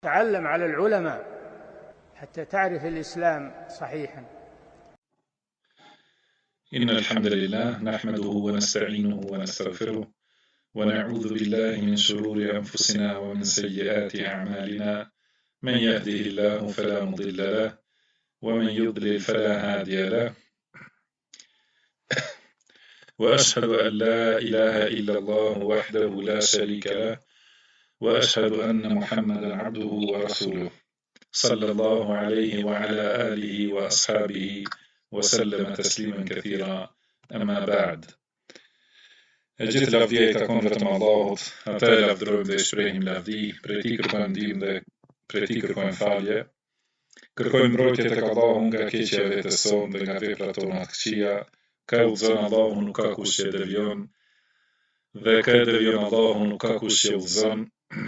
تعلم على العلماء حتى تعرف الإسلام صحيحا. إن الحمد لله نحمده ونستعينه ونستغفره ونعوذ بالله من شرور أنفسنا ومن سيئات أعمالنا. من يهده الله فلا مضل له ومن يضلل فلا هادي له، وأشهد أن لا إله إلا الله وحده لا شريك له، وأشهد أن محمدا عبده ورسوله صلى الله عليه وعلى آله وأصحابه وسلم تسليما كثيرا. أما بعد. Gjithë lavdia I takon vetëm Allahut, atë e lavdërojmë dhe shprehim lavdi, prej tij kërkojmë ndihmë dhe prej tij kërkojmë falje. Kërkojmë mbrojtje tek Allahu nga keqja e vetes sonë dhe nga veprat tona të këqija. Ka udhëzon Allahu, nuk ka kush që devion, dhe ka devion Allahu, nuk ka kush që udhëzon.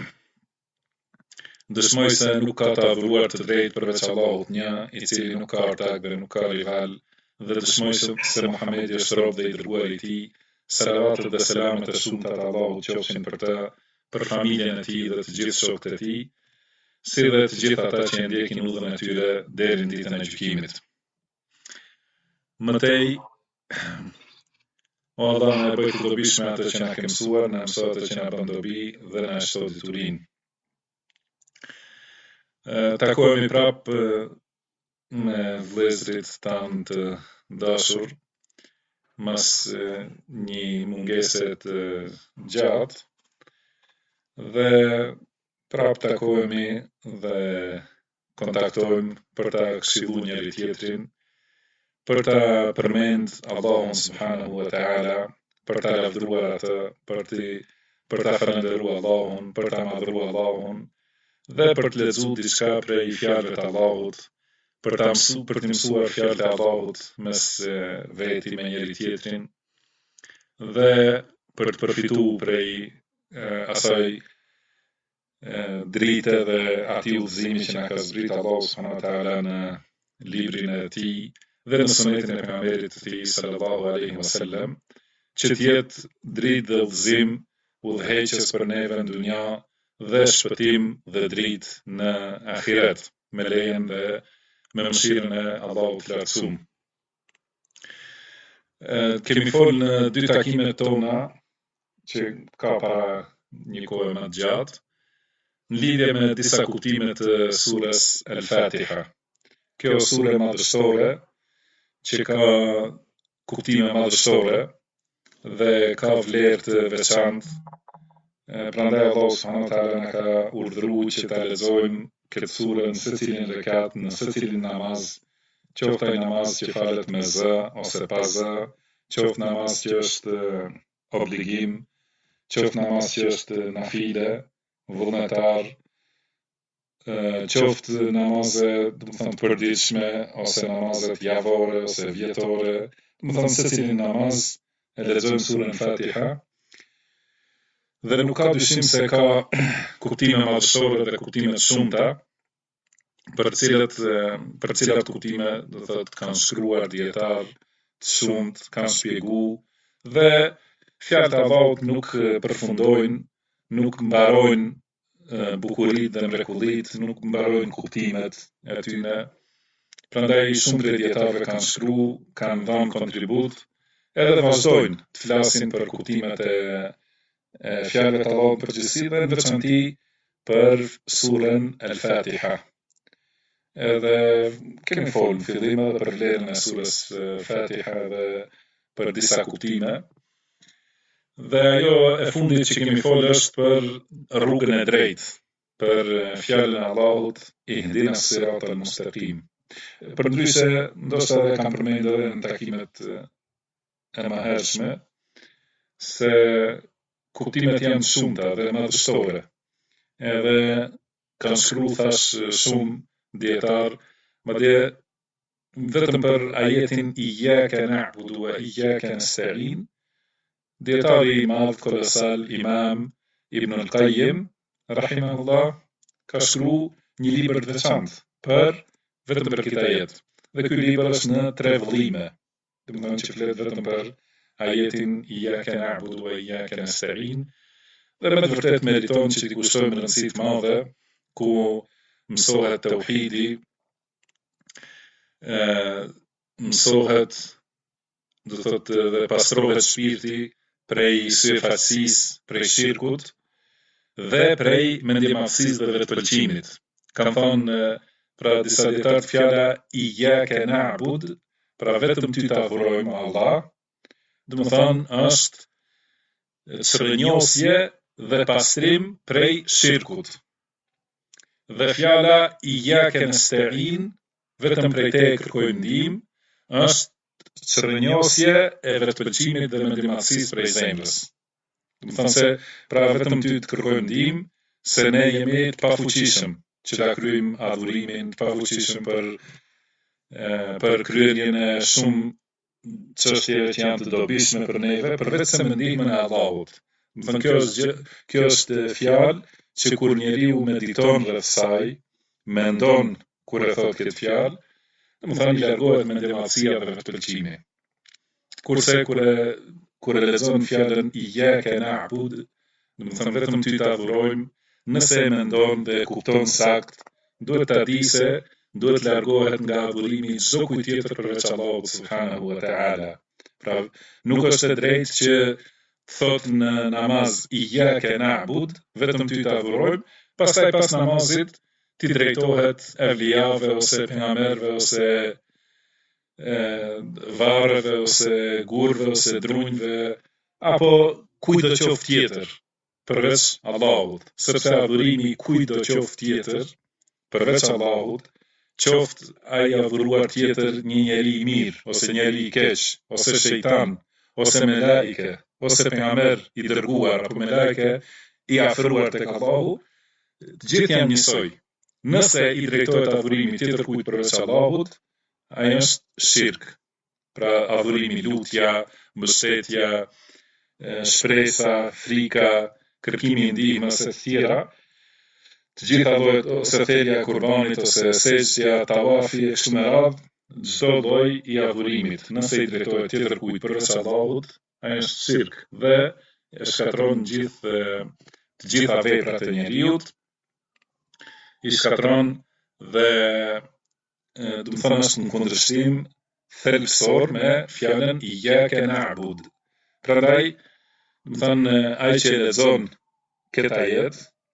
Dëshmoj se nuk ka të adhuruar të drejtë përveç Allahut një, I cili nuk ka ortak dhe nuk ka rival, dhe dëshmoj se Muhamedi është rob dhe I dërguari I tij. Salavatet dhe selamet e shumta të Allahut qofshin për të, për familjen e tij dhe të gjithë shokët e tij, si dhe të gjithë ata që ndjekin udhën e tyre deri në ditën e gjykimit. Mëtej, o Allah, na bëj të dobishme atë që na ke mësuar, na mëso atë që na bën dobi dhe na shto diturinë. Takohemi prap me vëllezërit tanë të dashur mas një mungese të gjatë, dhe prap takohemi dhe kontaktojmë për ta këshilluar njëri tjetrin, për ta përmend Allahun subhanahu wa taala, për ta lavdëruar atë, për ta falendëruar Allahun, për ta madhruar Allahun, dhe për të lexuar diçka prej fjalëve të Allahut, për të mësuar fjalët e Allahut mes veti me njëri tjetrin, dhe për të përfituar prej asaj drite dhe atij udhëzimi që na ka zbrit Allahu subhanahu wa taala në librin e tij dhe në sunetin e pejgamberit të tij sallallahu alaihi wasallam, që të jetë dritë dhe udhëzim udhëheqës për neve në dunja dhe shpëtim dhe dritë në ahiret, me lejen dhe me mëshirën e Allahut të lartësuar. Kemi folë në 2 takimet tona, që ka para një kohë më të gjatë, në lidhje me disa kuptime të surës Al-Fatiha. Kjo sure madhështore, që ka kuptime madhështore dhe ka vlerë të veçantë. Prandaj Allahu subhanahu wa taala na ka urdhëruar që ta lexojmë këtë sure në secilin rekat, në secilin namaz, qoftë ai namaz që falet me zë ose pa zë, qoftë namaz që është obligim, qoftë namaz që është nafile, vullnetar, qoftë namaze, të përditshme, ose namazet javore ose vjetore, secilin namaz e lexojmë surën Fatiha. Dhe nuk ka dyshim se ka kuptime madhështore dhe kuptime të shumta, për cilat kuptime do të thotë kanë shkruar dietar të shumtë, kanë shpjeguar, dhe fjalët e Allahut nuk përfundojnë, nuk mbarojnë bukuritë dhe mrekullitë, nuk mbarojnë kuptimet e tyre. Prandaj shumë prej dietarëve kanë shkruar, kanë dhënë kontribut, edhe vazhdojnë të flasin për kuptimet e fjalëve të Allahut përgjithësi dhe në veçanti për surën Al-Fatiha. Edhe kemi folë në fillim edhe për vlerën e surës Fatiha dhe për disa kuptime. Dhe ajo e fundit që kemi folë është për rrugën e drejtë, për fjalën e Allahut, ihdinas siratal mustaqim. Përndryshe, ndoshta edhe kam përmendur edhe në takimet e mëhershme, se kuptimet janë shumëta dhe madhështore. Edhe kanë shkruar thash shumë dietar, madje vetëm për ajetin iyyaka na'budu wa iyyaka nasta'in, dietari I madh kolosal Imam Ibn al-Qayyim rahimahullah ka shkruar një libër të veçantë vetëm për këtë ajet. Dhe ky libër është në 3 vëllime. Domethënë që flet vetëm për ajetin iyyaka na'budu wa iyyaka nasta'in, dhe me të vërtet meriton që t'i kushtojmë rëndësi të madhe ku mësohet tauhidi, mësohet, do thotë dhe pastrohet shpirti prej syfaqësisë, prej shirkut dhe prej mendjemadhësisë dhe vetëpëlqimit. Kanë thonë pra disa dietar fjala iyyaka na'bud, pra vetëm ty ta adhurojmë Allah, do të thonë është çrënjosje dhe pastrim prej shirkut. Dhe fjala iyyaka nasta'in, vetëm prej te kërkojmë ndihmë, është çrënjosje e vetëpëlqimit dhe mendjemadhësisë prej zemrës. Do të thonë se pra vetëm ty të kërkojmë ndihmë, se ne jemi të pafuqishëm që ta kryejmë adhurimin, të pafuqishëm për kryerjen e shumë çështjeve që janë të dobishme për neve, përveç se me ndihmën e Allahut. Do të thonë kjo është fjalë që kur njeriu mediton rreth saj, mendon kur e thot këtë fjalë, do të thonë i largohet mendjemadhësia dhe vetëpëlqimi. Kurse kur e lexon fjalën iyyaka na'bud, do të thonë vetëm ty ta adhurojmë, nëse e mendon dhe e kupton sakt, duhet ta di se duhet largohet nga adhurimi çdo kujt tjetër përveç Allahut subhanahu wa ta'ala. Pra nuk është e drejtë që thot në namaz iyyaka na'bud, vetëm ty ta adhurojmë, pastaj pas namazit ti drejtohet evlijave ose pejgamberëve ose varreve ose gurve ose drunjve apo kujtdo qoftë tjetër përveç Allahut, sepse adhurimi kujtdo qoftë tjetër përveç Allahut, qoftë ai adhuruar tjetër një njeri i mirë ose njeri i keq, ose shejtan, ose melaike, ose pejgamber i dërguar apo melaike i afëruar tek Allahu, të gjithë janë njësoj. Nëse i drejtohet adhurimi tjetër kujt përveç Allahut, ai është shirk. Pra adhurimi, lutja, mbështetja, shpresa, frika, kërkimi i ndihmës e tjera, të gjitha llojet ose thelja e kurbanit ose sejdja, tawafi e kështu me radhë, çdo lloj i adhurimit, nëse i drejtohet tjetër kujt përveç Allahut, ai është shirk dhe e shkatron të gjitha veprat e njeriut, i shkatron dhe do të thonë është në kundërshtim thelbësor me fjalën iyyaka na'bud. Prandaj, do të thonë ai që e lexon këtë ajet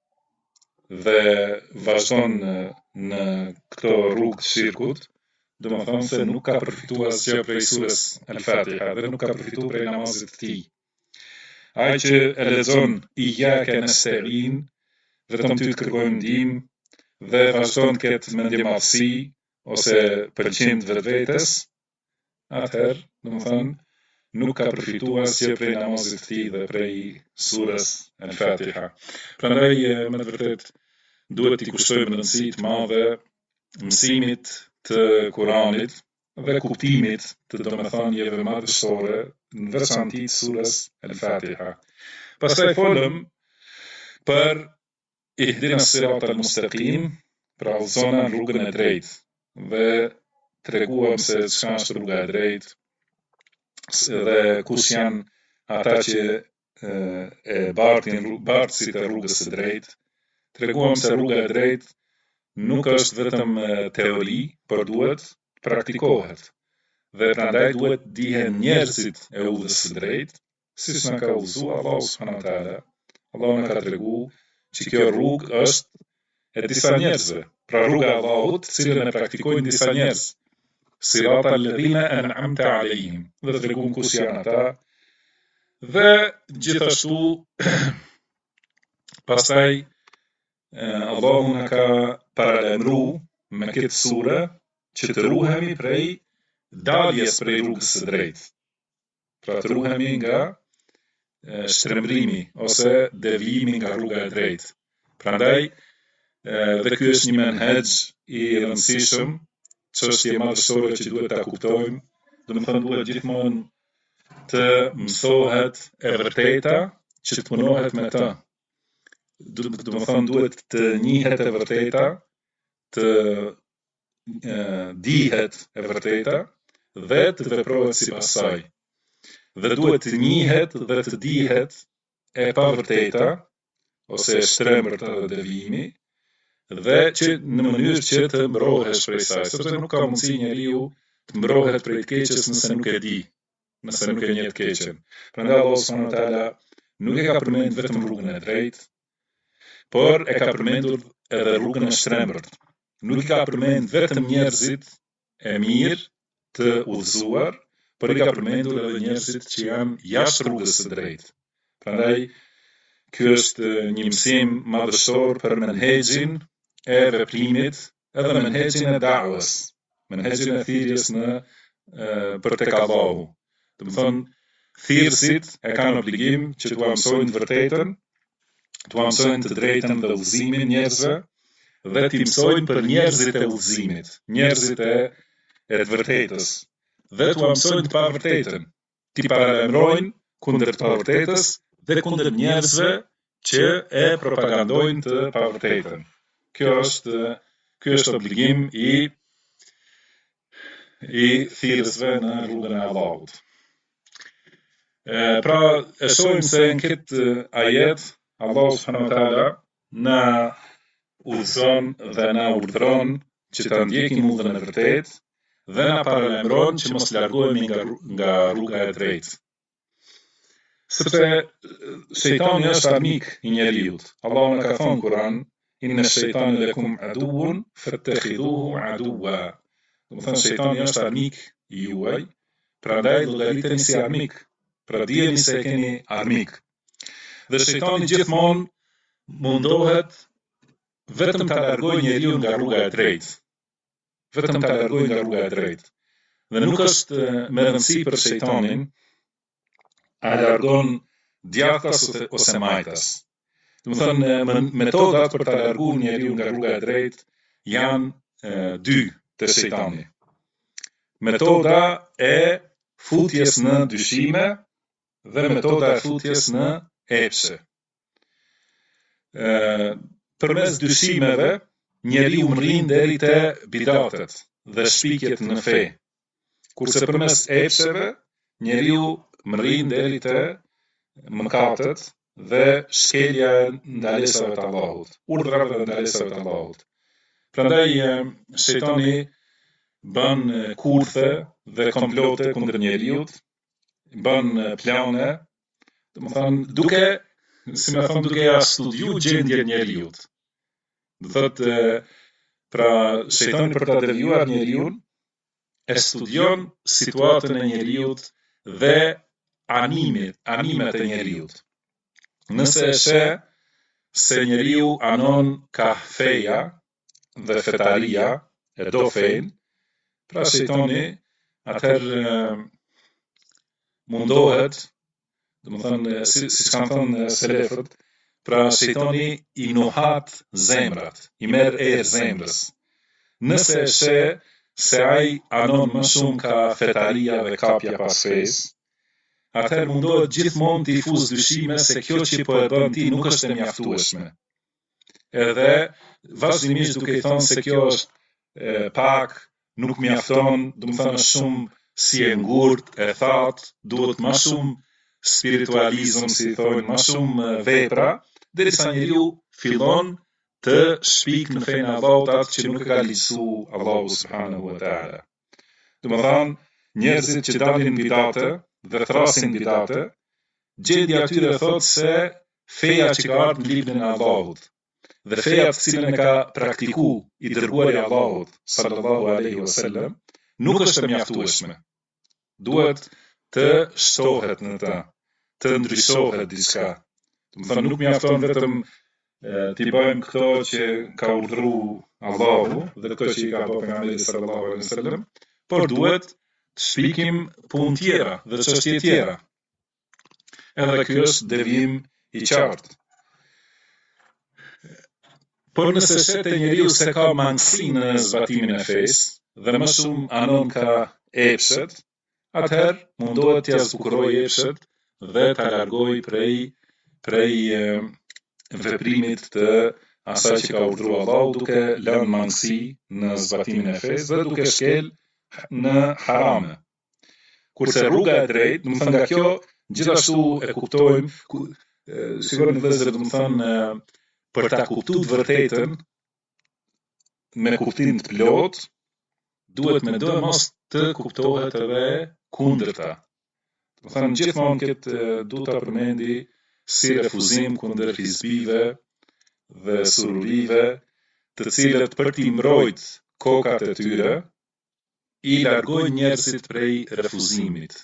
dhe vazhdon në këto rrugë të shirkut, do të thonë se nuk ka përfituar asgjë prej surës Al-Fatiha dhe nuk ka përfituar prej namazit të tij. Ai që e lexon iyyaka nasta'in, vetëm ty të kërkojmë ndihmë dhe vazhdon këtë mendjemadhësi ose pëlqim të vetvetes, atëherë, do të thonë, nuk ka përfituar asgjë prej namazit të tij dhe prej surës Al-Fatiha. Prandaj me të vërtetë duhet t'i kushtojmë rëndësi të madhe mësimit të Kuranit dhe kuptimit të domethënieve madhështore në veçanti të surës Al-Fatiha. Pastaj folëm për ihdinas siratal mustaqim, pra udhëzona në rrugën e drejtë dhe treguam se çka është rruga e drejtë dhe kush janë ata që e bartësit e rrugës së drejtë. Treguam se rruga e drejtë nuk është vetëm teori, por duhet praktikohet. Dhe prandaj duhet dihen njerëzit e udhës së drejtë, siç na ka udhëzuar Allahu subhanahu wa taala. Allahu na ka treguar që kjo rrugë është e disa njerëzve. Pra rruga e Allahut, cilën e praktikojnë disa njerëz. Sirata alladhina an'amta alayhim. Dhe treguam kush janë ata. Dhe gjithashtu pastaj Allahu na ka paralajmëruar me këtë sure që të ruhemi prej daljes prej rrugës së drejtë. Pra të ruhemi nga shtrembrimi ose devijimi nga rruga e drejtë. Prandaj dhe ky është një menhexh i rëndësishëm, çështje madhështore që duhet ta kuptojmë, domethënë duhet gjithmonë të mësohet e vërteta që të punohet me të. Domethënë duhet të njihet e vërteta, të dihet e vërteta dhe të veprohet sipas saj. Dhe duhet të njihet dhe të dihet e pavërteta ose e shtrembërta dhe devijimi dhe që në mënyrë që të mbrohesh prej saj, sepse nuk ka mundësi njeriu të mbrohet prej të keqes nëse nuk e di, nëse nuk e njeh të keqen. Prandaj Allahu subhanahu wa taala nuk e ka përmendur vetëm rrugën e drejtë, por e ka përmendur edhe rrugën e shtrembërt. Nuk i ka përmendur vetëm njerëzit e mirë të udhëzuar, por i ka përmendur edhe njerëzit që janë jashtë rrugës së drejtë. Prandaj ky është një mësim madhështor për menhexhin e veprimit, edhe menhexhin e da'wës, menhexhin e thirrjes në për tek Allahu. Do të thonë, thirrësit e kanë obligim që t'u mësojnë të vërtetën, t'u mësojnë të drejtën dhe udhëzimin njerëzve, dhe t'i mësojnë për njerëzit e udhëzimit, njerëzit e të vërtetës, dhe t'u mësojnë të pavërtetën, t'i paralajmërojnë kundër të pavërtetës dhe kundër njerëzve që e propagandojnë të pavërtetën. Ky është obligim i thirrësve në rrugën e Allahut. Pra, e shohim se në këtë ajet Allahu subhanahu wa taala na udhëzon dhe na urdhëron që ta ndjekim udhën e vërtetë dhe na paralajmëron që mos largohemi nga rruga e drejtë. Sepse shejtani është armik i njeriut. Allahu na ka thënë në Kur'an, inna shejtana lakum aduwwun fattakhidhuhu aduwwa. Do të thonë shejtani është armik i juaj, prandaj llogariteni si armik. Pra dijeni se keni armik. Dhe shejtani gjithmonë mundohet vetëm ta largojë njeriu nga rruga e drejtë. Vetëm ta largojë nga rruga e drejtë. Dhe nuk është me rëndësi për shejtanin a largon djathtas ose majtas. Do të thonë, metodat për ta larguar njeriu nga rruga e drejtë janë dy të shejtani. Metoda e futjes në dyshime dhe metoda e futjes në epshe. Përmes dyshimeve, njeriu rrin deri te bidatet dhe shpikjet në fe. Kurse përmes epsheve, njeriu rrin deri te mëkatet dhe shkelja e ndalesave të Allahut, urdhrave dhe ndalesave të Allahut. Prandaj shejtani bën kurthe dhe komplote kundër njeriut, bën plane, duke ja studiu gjendjen e njeriut. Do thotë, pra shejtani për ta devijuar njeriun e studion situatën e njeriut dhe animet e njeriut. Nëse e sheh se njeriu anon ka feja dhe fetaria, e do fejnë, pra shejtani atëherë mundohet, domethënë siç kanë thënë selefët, pra shejtani i nuhat zemrat, i merr erë zemrës. Nëse e sheh se ai anon më shumë ka fetaria dhe kapja pas fesë, atëherë mundohet gjithmonë t'i fuzë dyshime se kjo që po e bën ti nuk është e mjaftueshme. Edhe vazhdimisht duke i thënë se kjo është pak, nuk mjafton, domethënë është shumë si e ngurt, e thatë, duhet më shumë spiritualizëm, si thonë, më shumë vepra, derisa njeriu fillon të shpik në fenë e Allahut atë që nuk e ka lehtësu Allahu subhanahu wa taala. Domethënë, njerëzit që dalin bidate dhe thrasin bidate, gjendja atyre thotë se feja që ka ardhur në librin e Allahut dhe feja të cilën e ka praktiku i dërguari i Allahut sallallahu alaihi wasallam nuk është e mjaftueshme. Duhet të shtohet në ta, të ndryshohet diçka. Domethënë nuk mjafton vetëm t'i bëjmë këto që ka urdhëruar Allahu dhe këto që i ka bërë pejgamberi sallallahu alaihi wasallam, por duhet të shpikim punë tjera dhe çështje tjera. Edhe ky është devijim i qartë. Por nëse shet e njeriu se ka mangësi në zbatimin e fesë dhe më shumë anon ka epshet, atëherë mundohet t'ia zbukurojë epshet dhe ta largojë prej veprimit të asaj që ka urdhëruar Allahu, duke lënë mangësi në zbatimin e fesë dhe duke shkel në harame. Kurse rruga e drejtë, domethënë nga kjo gjithashtu e kuptojmë, sigurisht vëllezër, domethënë për ta kuptuar të vërtetën, me kuptim të plot, duhet me do mos të kuptohet edhe kundërta. Do thënë gjithmonë këtë du ta përmendi si refuzim kundër hizbive dhe sururive, të cilët për t'i mbrojt kokat e tyre, i largojnë njerëzit prej refuzimit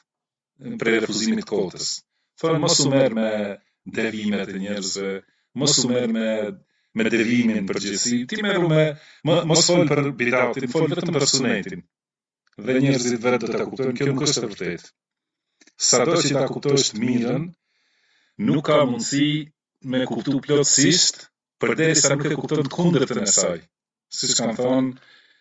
kotës. Thonë mos u merr me devimet e njerëzve, mos u merr me devimin përgjithësi, ti merru me mos fol për bidatin, fol vetëm për sunetin. Dhe njerëzit vetë do ta kuptojnë, kjo nuk është e vërtetë. Sado që ta kuptosh të mirën, nuk ka mundësi me kuptu plotësisht, përderisa nuk e kupton të kundërtën e saj. Siç kanë thonë,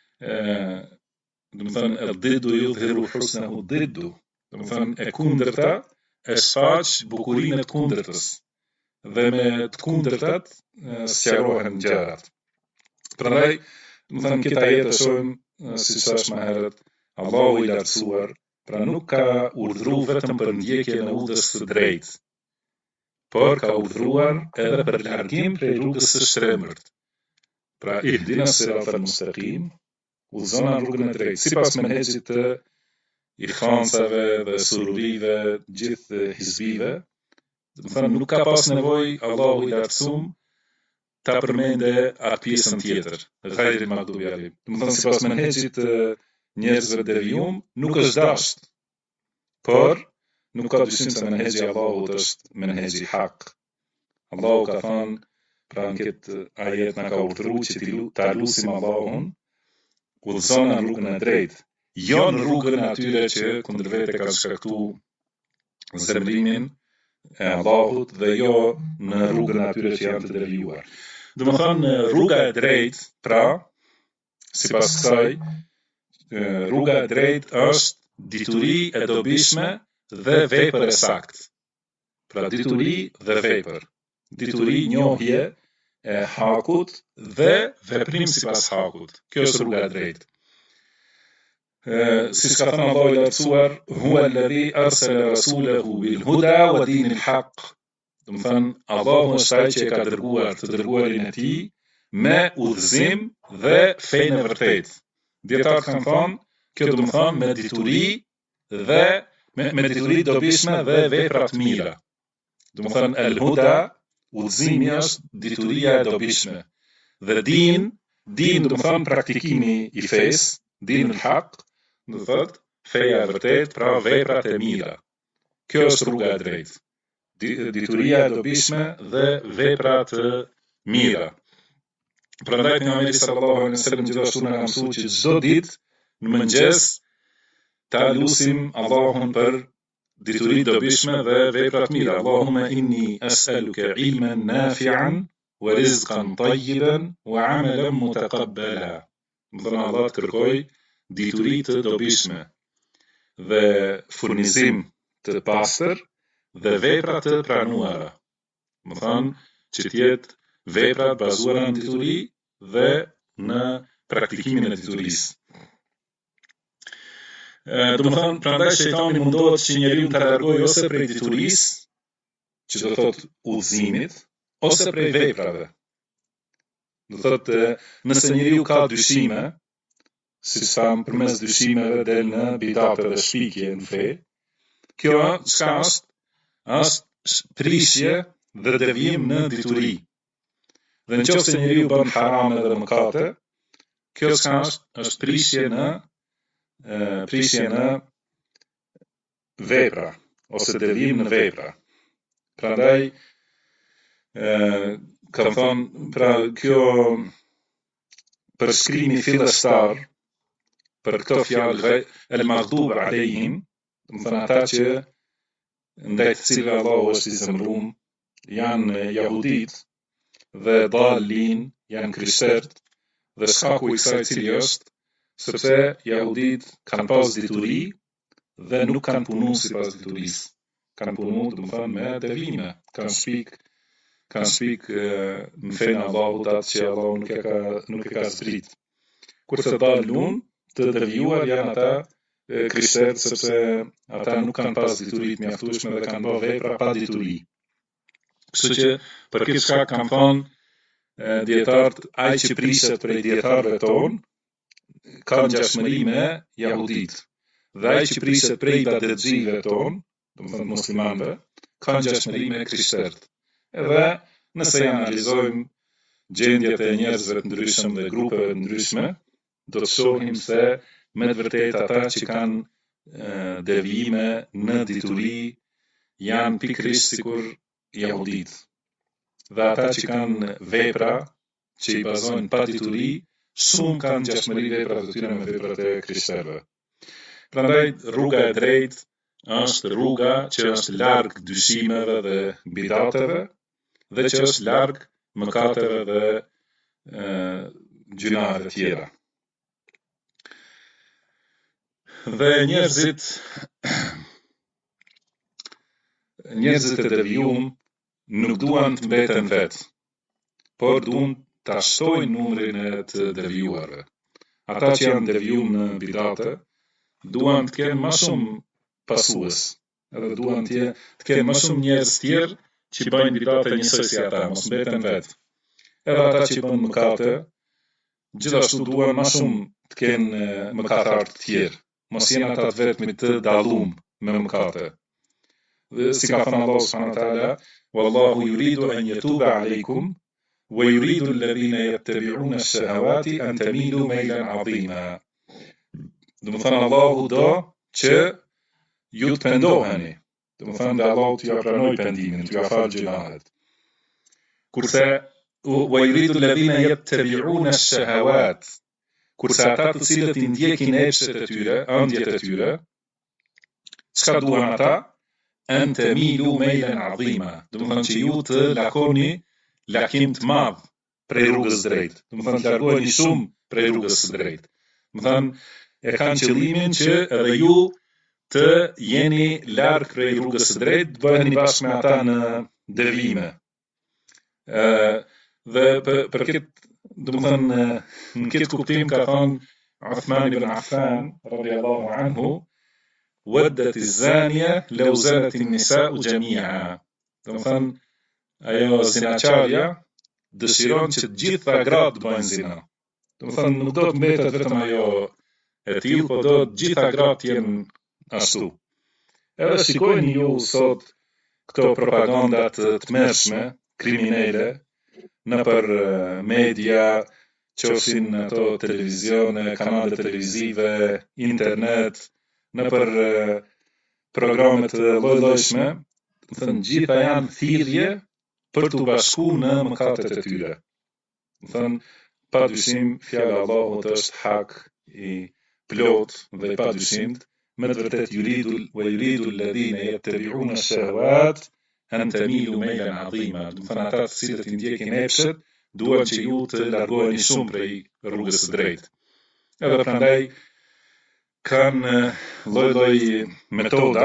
do të thënë el-diddu yudhiru husnahu diddu. Do të thënë e kundërta e shfaq bukurinë e të kundërtës. Dhe me të kundërtat sqarohen gjërat. Prandaj, do të thënë këtë ajet e shohim siç thash më herët, Allahu i lartësuar, pra nuk ka urdhëruar vetëm për ndjekjen e udhës së drejtë, por ka urdhëruar edhe për largim prej rrugës së shtrembërt. Pra ihdina siratal mustaqim, udhëzon në rrugën e drejtë, sipas menhexhit të ikhwansave dhe sururive, gjithë hizbive. Do të thënë nuk ka pas nevojë Allahu i lartësuar ta përmende atë pjesën tjetër, ghayril maghdubi alejhim. Do të thënë sipas menhexhit të njerëzve devijum nuk është dasht, por nuk ka dyshim se menhexhi Allahut është menhexhi hak. Allahu ka thënë, pra në këtë ajet na ka urdhëruar që ta lutim Allahun, udhëzon në rrugën e drejtë, jo në rrugën e atyre që kundër vete ka shkaktuar zemrimin e Allahut dhe jo në rrugën e atyre që janë të devijuar. Do të thënë rruga e drejtë, pra sipas kësaj, rruga e drejtë është dituri e dobishme dhe vepër e saktë. Pra dituri dhe vepër. Dituri njohje e hakut dhe veprim sipas hakut. Kjo është rruga e drejtë. Siç ka thënë Allahu i lartësuar, huwa alladhi arsala rasulahu bil huda wa dinil haq. Do të thënë Allahu është ai që e ka dërguar të dërguarin e tij me udhëzim dhe fenë e vërtetë. Dietarët kanë thënë, kjo do të thënë me dituri dhe me dituri dobishme dhe vepra të mira. Do të thënë el-huda, udhëzimi është dituria e dobishme. Dhe din do të thënë praktikimi i fesë, dinul haq, do të thotë feja e vërtetë, pra veprat e mira. Kjo është rruga e drejtë. Dituria e dobishme dhe vepra të mira. Prandaj pejgamberi sallallahu alaihi wasallam gjithashtu na ka mësuar që çdo ditë në mëngjes ta lutim Allahun për dituri dobishme dhe vepra të mira. Allahumma inni as'aluka ilman nafi'an wa rizqan tayyiban wa 'amalan mutaqabbala. Më Allah të kërkoj dituri të dobishme dhe furnizim të pastër dhe vepra të pranuara. Më thënë që t'jetë veprat bazuara në dituri dhe në praktikimin e diturisë. Do të thënë, prandaj shejtani mundohet që njeriu ta largojë ose prej diturisë, që do thotë udhëzimit, ose prej veprave. Do thotë, nëse njeriu ka dyshime, si thamë përmes dyshimeve del në bidate dhe shpikje në fe, kjo çka është prishje dhe devijim në dituri. Dhe nëse njeriu bën haram dhe mëkate, kjo çka është prishje në vepra ose devijim në vepra. Prandaj kam thonë, pra kjo përshkrimi fillestar për këto fjalë el-maghdub alejhim, do të thënë ata që ndaj të cilëve Allahu është i zemëruar janë jahudit dhe dallin janë krishterët, dhe shkaku i kësaj cili është sepse jahudit kanë pas dituri dhe nuk kanë punu sipas diturisë. Kanë punu, do të thënë, me devime, kanë shpik në fenë Allahut atë që Allahu nuk e ka zbrit. Kurse dallun të devijuar janë ata krishterët, sepse ata nuk kanë pas diturit mjaftueshme dhe kanë bërë vepra pa dituri. Kështu që për këtë shkak kam thonë dietarët, ai që priset prej dietarëve tonë, ka ngjashmëri me jahudit. Dhe ai që priset prej ibadetxhive tonë, domethënë muslimanëve, ka ngjashmëri me krishterët. Edhe nëse analizojmë gjendjet e njerëzve të ndryshëm dhe grupeve të ndryshme, do të shohim se me të vërtetë ata që kanë devijime në dituri janë pikërisht sikur jahudit. Dhe ata që kanë vepra që i bazojnë pa dituri, shumë kanë ngjashmëri veprat e tyre me veprat e krishterëve. Prandaj rruga e drejtë është rruga që është larg dyshimeve dhe bidateve dhe që është larg mëkateve dhe gjunave tjera. Dhe njerëzit e devijum nuk duan të mbeten vetë, por duan ta shtojnë numrin e të devijuarve. Ata që janë devijum në bidate, duan të kenë më shumë pasues, edhe duan të kenë më shumë njerëz tjerë që bëjnë bidate njësoj si ata, mos mbeten vetë. Edhe ata që bëjnë mëkate, gjithashtu duan më shumë të kenë mëkatar të tjerë, mos jenë ata të vetmit të dallum me mëkate. Dhe si ka thënë Allahu subhanahu wa taala, wallahu yuridu an yatuba alaykum wa yuridu alladhina yattabi'una ash-shahawati an tamilu maylan 'azima. Do të thënë Allahu do që ju të pendoheni. Do të thënë Allahu t'ju pranoj pendimin, t'ju falë gjunahet. Kurse wa yuridu alladhina yattabi'una ash-shahawat, kurse ata të cilët i ndjekin epshet e tyre, ëndjet e tyre, çka duan ata? An tamilu maylan 'azima. Do të thënë që ju të lakoni lakim të madh prej rrugës drejt. Do të thënë largoheni shumë prej rrugës së drejtë. Do të thënë e kanë qëllimin që edhe ju të jeni larg prej rrugës së drejtë, të bëheni bashkë me ata në devijime. Dhe për këtë, do të thënë në këtë kuptim ka thënë Uthman ibn Affan radhiyallahu anhu, waddat az-zaniya law zanat an-nisa'u jami'a. Do të thënë ajo zinaqarja dëshiron që të gjitha gratë bëjnë zina. Do të thënë nuk do të mbetet vetëm ajo e tillë, po do të gjitha gratë jenë ashtu. Edhe shikojni ju sot këto propagandat të mërshme, kriminele, në për media, qofshin ato televizione, kanale televizive, internet, në për programet lloj-llojshme, do të thënë gjitha janë thirrje për të bashku në mëkatet e tyre. Do të thënë padyshim fjala e Allahut është hak i plot dhe i padyshimit, me të vërtet yuridu alladhina yattabi'una ash-shahawat an tamilu maylan 'azima. Do të thënë ata të cilët i ndjekin epshet, duan që ju të largoheni shumë prej rrugës së drejtë. Edhe prandaj kanë lloj-lloj metoda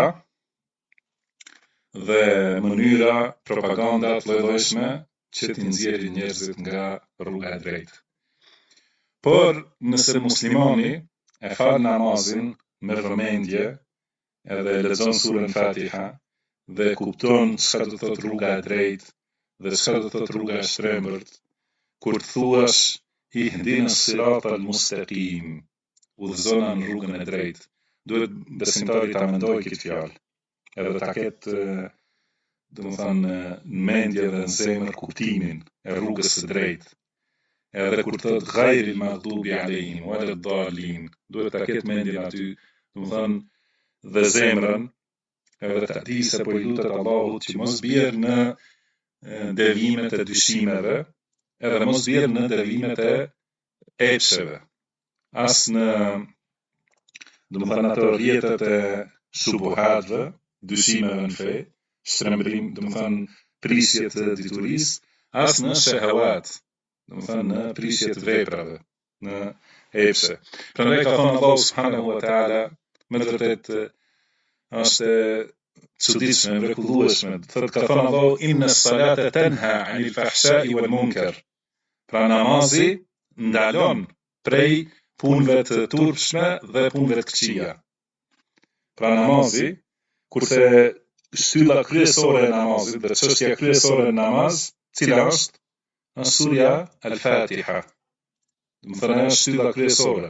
dhe mënyra, propaganda të lloj-llojshme që të nxjerrin njerëzit nga rruga e drejtë. Por nëse muslimani e fal namazin me vëmendje, edhe lexon surën Fatiha dhe kupton çfarë do të thotë rruga e drejtë dhe çfarë do të thotë rruga e shtrembërt, kur thuash ihdinas siratal mustaqim, udhëzona në rrugën e drejtë, duhet besimtari ta mendojë këtë fjalë, edhe ta ketë, do të thënë, në mendje dhe në zemër kuptimin e rrugës së drejtë. Edhe kur thotë ghayril maghdubi alehim wala ddallin, duhet ta ketë mendjen aty, do të thënë, dhe zemrën, edhe ta di se po i lutet Allahut që mos bjerë në devijimet e dyshimeve, edhe mos bjerë në devijimet e epsheve. As në, do të thënë, ato rrjetet e shubuhatëve, dyshimeve në fe, shtrembrim, do të thënë, prisje të diturisë, as në shehawat, do të thënë, në prisje të veprave, në epshe. Prandaj ka thënë Allahu subhanahu wa taala, me të vërtetë është çuditshme, mrekullueshme. Thotë ka thënë Allahu inna as-salata tanha 'anil fahsha'i wal munkar. Pra namazi ndalon prej punëve të turpshme dhe punëve të këqija. Pra namazi, kurse shtylla kryesore e namazit dhe çështja kryesore e namaz, cila është? surja Al-Fatiha. Dhe më thënë është shtylla kryesore.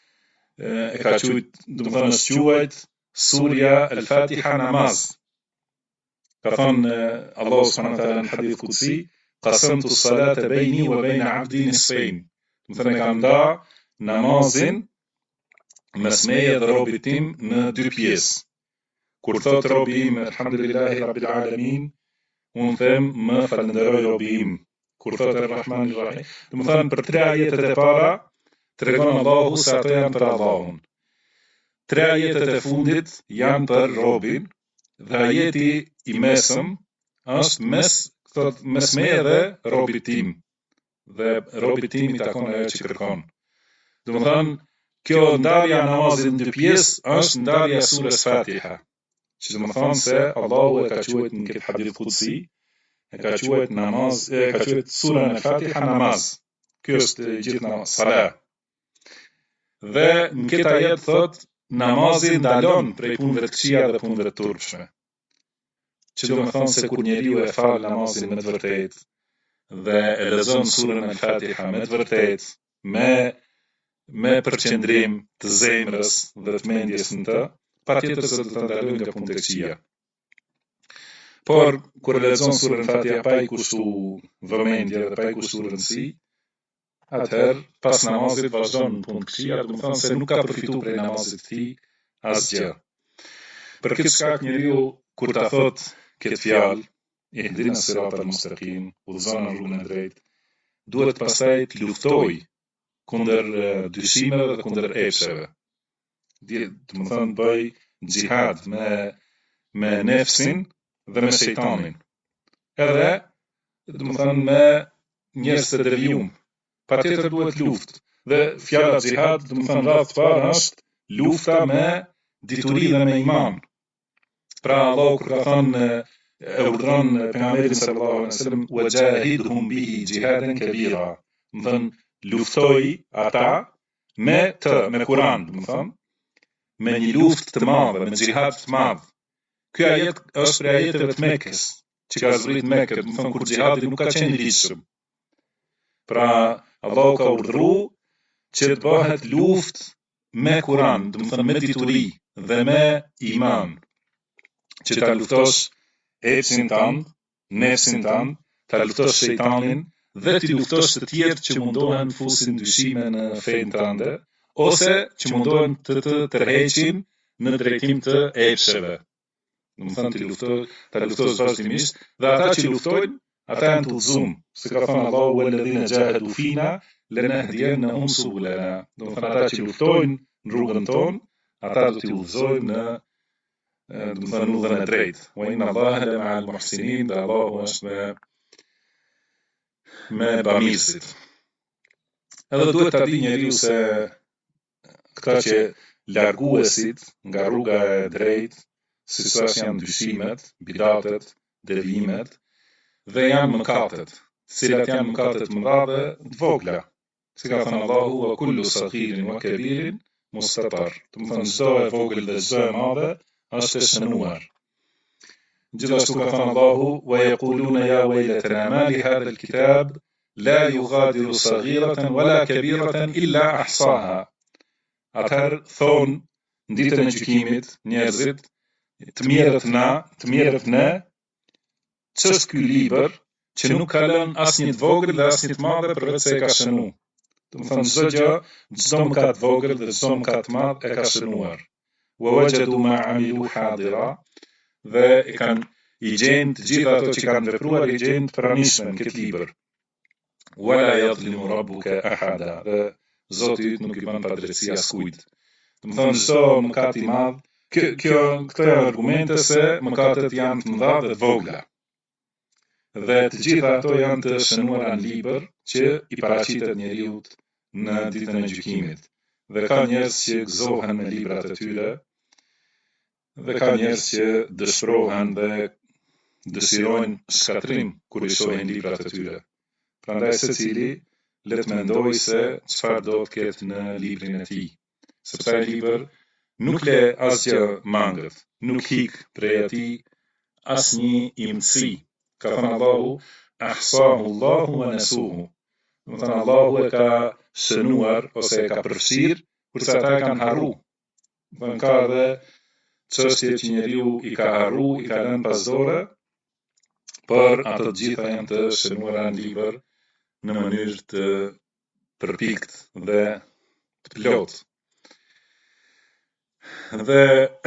E ka quajt, dhe më thënë është quajt surja Al-Fatiha namaz. Ka thënë Allah subhanahu wa taala në hadith qudsi, qasamtu as-salata bayni wa bayna 'abdi nisfayn. Dhe më thënë e kam nda namazin mes meje dhe robit tim në dy pjesë. Kur thot robi im alhamdulillahi rabbil alamin, unë them më falenderoj robi im. Kur thot Ar-Rahman Ar-Rahim, do të thënë për 3 ajetet e para tregon Allahu se ato janë për Allahun. 3 ajetet e fundit janë për robin dhe ajeti i mesëm është mes me dhe robit tim. Dhe robit tim i takon ajo që kërkon. Do të thënë kjo ndarja namazit në dy pjesë është ndarja e surës Fatiha. Që do të thonë se Allahu e ka quajtur në këtë hadith qudsi, e ka quajtur namaz, e ka quajtur surën Al-Fatiha namaz. Ky është gjithë namaz, salat. Dhe në këtë ajet thot namazi ndalon prej punëve të këqija dhe punëve të turpshme. Që do të thonë se kur njeriu e fal namazin me të vërtetë dhe e lexon surën Al-Fatiha me të vërtetë, me përqendrim të zemrës dhe të mendjes në të, patjetër se do të ndalojnë nga punët e këqija. Por kur e lexon surën Fatiha pa i kushtu vëmendje dhe pa i kushtu rëndësi, atëherë pas namazit vazhdon në punë të këqija, do të thonë se nuk ka përfituar prej namazit të tij asgjë. Për këtë shkak njeriu kur ta thot këtë fjalë, ihdina siratal mustaqim, udhëzon në rrugën e drejtë, duhet pastaj të luftoj kundër dyshimeve dhe kundër epsheve. Do të thonë bëj xhihad me nefsin dhe me shejtanin. Edhe do të thonë me njerëz të devijum. Patjetër duhet luftë. Dhe fjala xhihad, do të thonë radhë të parë është lufta me dituri dhe me iman. Pra Allah kur ka thënë e urdhëron pejgamberin sallallahu alaihi wasallam wajahidhum bihi jihadan kabira. Do të thonë luftoi ata me Kur'an, do të thonë me një luftë të madhe, me xhihad të madh. Ky ajet është prej ajeteve të Mekës, që ka zbrit Mekë, do të thonë kur xhihadi nuk ka qenë i ligjshëm. Pra Allahu ka urdhëruar që të bëhet luftë me Kur'an, do të thonë me dituri dhe me iman. Që ta luftosh epsin tanë, nefsin tanë, ta luftosh shejtanin dhe të luftosh të tjerë që mundohen fusin dyshime në fenë tënde, ose që mundohen të tërheqin në drejtim të epsheve. Do të thonë ta luftosh vazhdimisht dhe ata që luftojnë, ata janë të udhëzuar, se ka thënë Allahu walladhina jahadu fina lanahdiyannahum subulana. Do të thonë ata që luftojnë në rrugën tonë, ata do t'i udhëzojmë në do të thonë rrugën e drejtë. Wa inna Allaha ma'al muhsinin, dhe Allahu është me bamirësit. Edhe duhet ta di njeriu se këta që larguesit nga rruga e drejtë, si sa janë dyshimet, bidatet, devijimet, dhe janë mëkatet, cilat janë mëkatet më mëdha dhe të vogla. Si ka thënë Allahu wa kullu saghirin wa kabirin mustatar. Do të thonë çdo e vogël dhe çdo e madhe është e shënuar. Gjithashtu ka thënë Allahu wa yaquluna ya waylatana ma li hadha alkitab la yughadiru saghiratan wala kabiratan illa ahsaha. Atëherë thonë në ditën e gjykimit njerëzit, të mirët ne, ç'është ky libër që nuk ka lënë asnjë të vogël dhe asnjë të madhe përveç se e ka shënu. Do të thonë çdo gjë, çdo mëkat të vogël dhe çdo mëkat të madh e ka shënuar. Wa wajadu ma amilu hadira, dhe i gjenë të gjitha ato që kanë vepruar i gjenë të pranishme në këtë libër. Wala yadhlimu rabbuka ahada, dhe Zoti yt nuk i bën padrejtësi askujt. Do të thonë çdo mëkat i madh, këto janë argumente se mëkatet janë të mëdha dhe të vogla. Dhe të gjitha ato janë të shënuara në libër që i paraqitet njeriu në ditën e gjykimit. Dhe ka njerëz që gëzohen me librat e tyre, dhe ka njerëz që dëshirohen dhe dëshirojnë shkatrim kur i shohin librat e tyre. Prandaj secili le të mendoj se çfarë do të ketë në librin e tij. Sepse ai libër nuk le asgjë mangët, nuk hik prej atij asnjë imësi. Ka thënë Allahu ahsahu Allahu wa nasuhu. Do të thënë Allahu e ka shënuar ose e ka përfshirë, kurse ata e kanë harru. Do të ka edhe çështje që njeriu i ka harru, i ka lënë pas dore, por ato të gjitha janë të shënuara në libër në mënyrë të përpikt dhe të plot. Dhe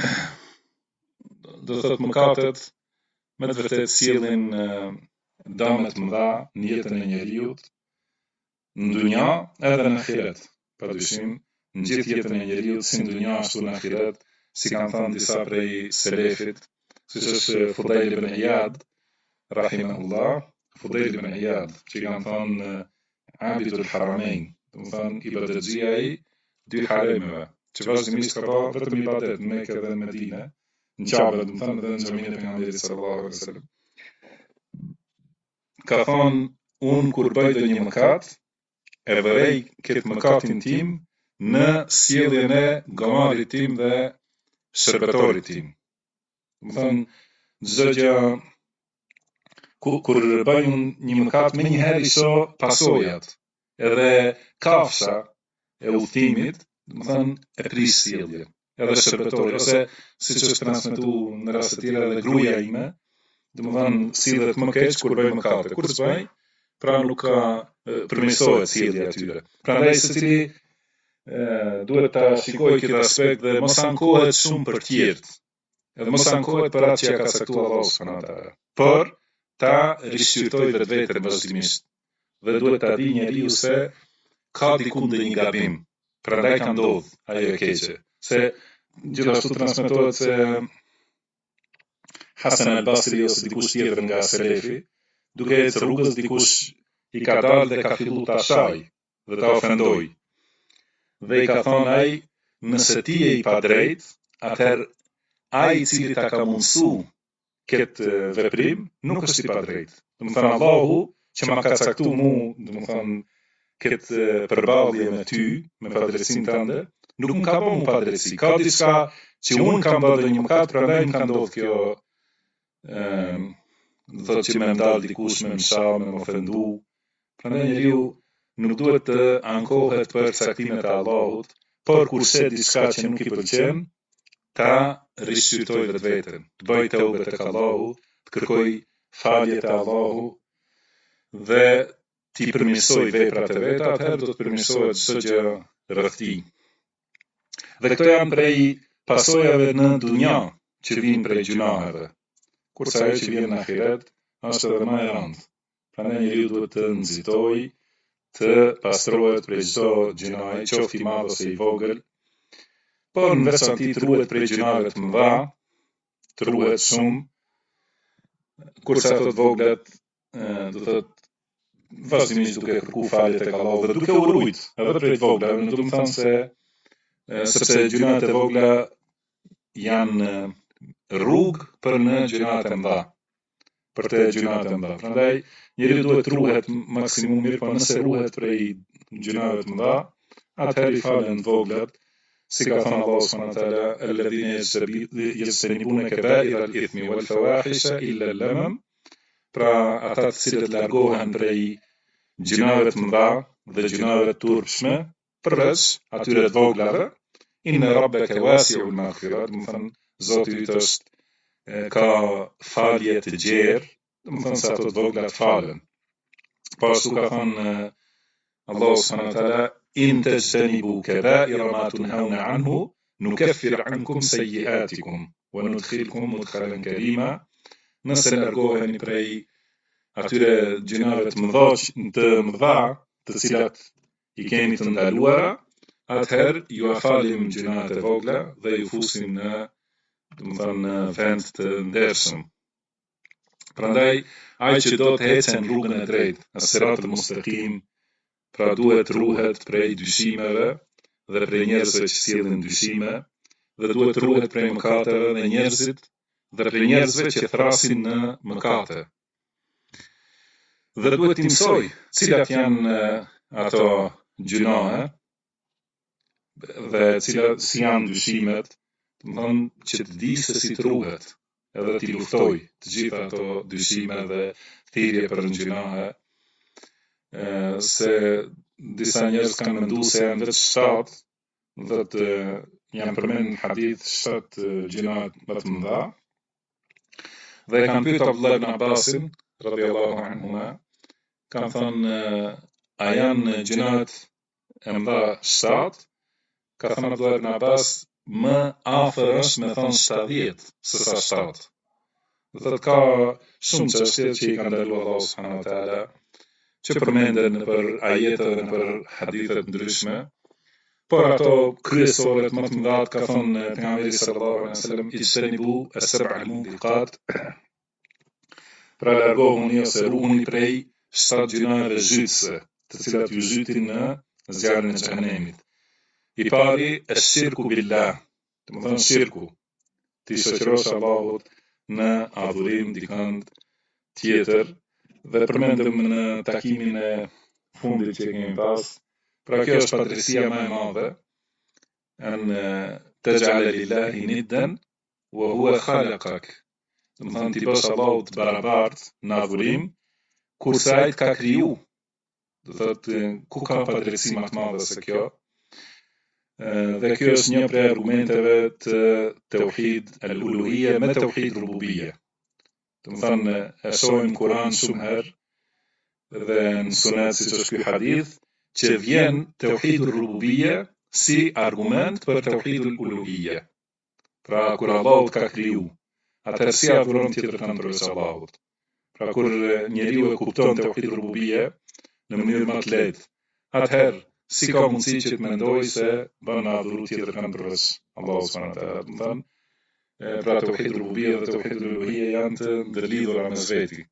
do thotë mëkatet me të vërtet sjellin dëme të mëdha në jetën e njeriu, në dunja edhe në ahiret. Padyshim, në gjithë jetën e njeriu, si në dunja ashtu në ahiret, si kanë thënë disa prej selefit, siç është Fudail ibn Iyad, rahimahullah, Fudail ibn Iyad, që kanë thënë Abidul Haramain, do të thënë ibadetxhia i dy haremeve, që vazhdimisht ka bërë vetëm ibadet në Mekë dhe në Medinë, në Kabe, do të thënë edhe në xhamin e pejgamberit sallallahu alaihi wasallam. Ka thonë, unë kur bëj ndonjë mëkat, e vërej këtë mëkatin tim në sjelljen e gomarit tim dhe shërbetorit tim. Do të thënë, çdo gjë kur bëj një mëkat, më njëherë i shoh pasojat, edhe kafsha e udhëtimit, do të thënë e pris sjelljen, edhe shërbetori, ose siç është transmetuar në raste të tjera edhe gruaja ime, do të thënë sillet më keq kur bëj mëkate. Kur s'bëj, pra nuk ka përmirësohet sjellja e tyre. Prandaj secili duhet ta shikojë këtë aspekt dhe mos ankohet shumë për tjerët. Edhe mos ankohet për atë që ja ka caktuar Allahu subhanahu wa taala. Por ta rishqyrtoj vetveten vazhdimisht. Dhe duhet ta di njeriu se ka diku ndonjë gabim. Prandaj ka ndodhur ajo e keqe. Se gjithashtu transmetohet se Hasan al-Basri ose dikush tjetër nga selefi, duke ecë rrugës dikush i ka dalë dhe ka filluar ta shaj dhe ta ofendoj. Dhe i ka thonë ai, nëse ti je i padrejt, atëherë ai i cili ta ka mundsu këtë veprim nuk është i padrejt. Do të thënë Allahu që ma ka caktuar mu, do të thënë këtë përballje me ty, me padrejtësinë tënde, nuk më ka bëu mu padrejtësi. Ka diçka që unë kam bërë ndonjë mëkat, prandaj më ka ndodhur kjo, do thotë që më ndal dikush me mshau, me më ofendu. Prandaj njeriu nuk duhet të ankohet për caktimet e Allahut, por kur shet diçka që nuk i pëlqen, ta rishqyrtoj vetveten, të bëj teube tek Allahu, të kërkoj falje te Allahu dhe ti përmirësoj veprat e veta, atëherë do të përmirësohet çdo gjë rreth tij. Dhe këto janë prej pasojave në dunja që vijnë prej gjunaheve, kurse ajo që vjen në ahiret është edhe më e rëndë. Prandaj njeriu duhet të nxitojë, të pastrohet prej çdo gjunahi, qoftë i madh ose i vogël, por në veçanti të ruhet prej gjunave të mëdha, të ruhet shumë, kurse ato të voglat, do thotë vazhdimisht duke kërkuar falje tek Allahu dhe duke u rujt edhe prej të vogla, do të them se sepse gjunat e vogla janë rrugë për në gjunat e mëdha, për të gjunat e mëdha. Prandaj njeriu duhet të ruhet maksimumi, por nëse ruhet prej gjunave të mëdha, atëherë i falen të voglat, si ka thënë Allahu subhanahu wa taala, alladhina yajtanibuna kaba'ira al-ithmi wal fawahisha illa al-lamam. Pra ata të cilët largohen prej gjunave të mëdha dhe gjunave të turpshme, përveç atyre të voglave, inna rabbaka wasi'ul maghfira, do të thënë Zoti yt është ka falje të gjerë, do të thënë se ato të vogla falen. Po ashtu ka thënë Allahu subhanahu wa taala, in tajtanibu kaba'ira ma tunhauna anhu nukaffir ankum sayyi'atikum wa nudkhilkum mudkhalan karima. Nëse largoheni prej atyre gjunave të mëdha, të cilat i keni të ndaluara, atëherë ju afalim gjunat e vogla dhe ju fusim në, do të thënë, vend të ndershëm. Prandaj, ai që do të ecë në rrugën e drejtë, as-siratul mustaqim, pra duhet ruhet prej dyshimeve dhe prej njerëzve që sjellin dyshime, dhe duhet ruhet prej mëkateve dhe njerëzit dhe prej njerëzve që thrasin në mëkate. Dhe duhet të mësoj cilat janë ato gjunahe dhe cilat si janë dyshimet, do të thonë që të di se si të ruhet. edhe t'i luftoj të gjitha ato dyshime dhe thirrje për në gjinohe, se disa njerëz kanë menduar se janë vetë 7, dhe të janë përmend në hadith 7 gjinohet më të mëdha, dhe kanë pyetur Abdullah ibn Abbasin radhiyallahu anhuma, kanë thënë a janë gjinohet e mëdha 7? Ka thënë Abdullah ibn Abbas, më afër është me thënë 70 se sa 7. Dhe thotë ka shumë çështje që i ka ndaluar Allahu subhanahu wa taala, që përmenden për ajete dhe për hadithet ndryshme, por ato kryesoret më të mëdha ka thënë pejgamberi sallallahu alaihi wasallam, ijtanibu as-sab'a al-mubiqat, pra largohuni ose ruhuni prej 7 gjinave zhytëse, të cilat ju zhytin në zjarrin e xhenemit. I pari ash-shirku billah, do të thonë shirku, ti shoqërosh Allahut në adhurim dikënd tjetër, dhe përmendëm në takimin e fundit që kemi pas, pra kjo është padrejtia më e madhe, an taj'ala lillahi niddan wa huwa khalaqak, do të thonë ti bësh Allahut barabart në adhurim, kurse ai ka kriju. Do thotë ku ka padrejti më të madhe se kjo? Dhe kjo është një prej argumenteve të tauhid al-uluhiyya me tauhid rububiyya. Do të thonë e shohim Kur'an shumë herë dhe në sunet siç është ky hadith, që vjen tauhid rububiyya si argument për tauhid al-uluhiyya. Pra kur Allahu ka kriju, atëherë si adhuron tjetër përveç Allahut. Pra kur njeriu e kupton tauhid rububiyya në mënyrë më të lehtë, atëherë si ka mundësi që të mendoj se bën adhuru tjetër përveç Allahut subhanahu wa taala. Do të thonë, pra tauhid rububiyya dhe tauhid uluhiyya janë të ndërlidhura mes veti.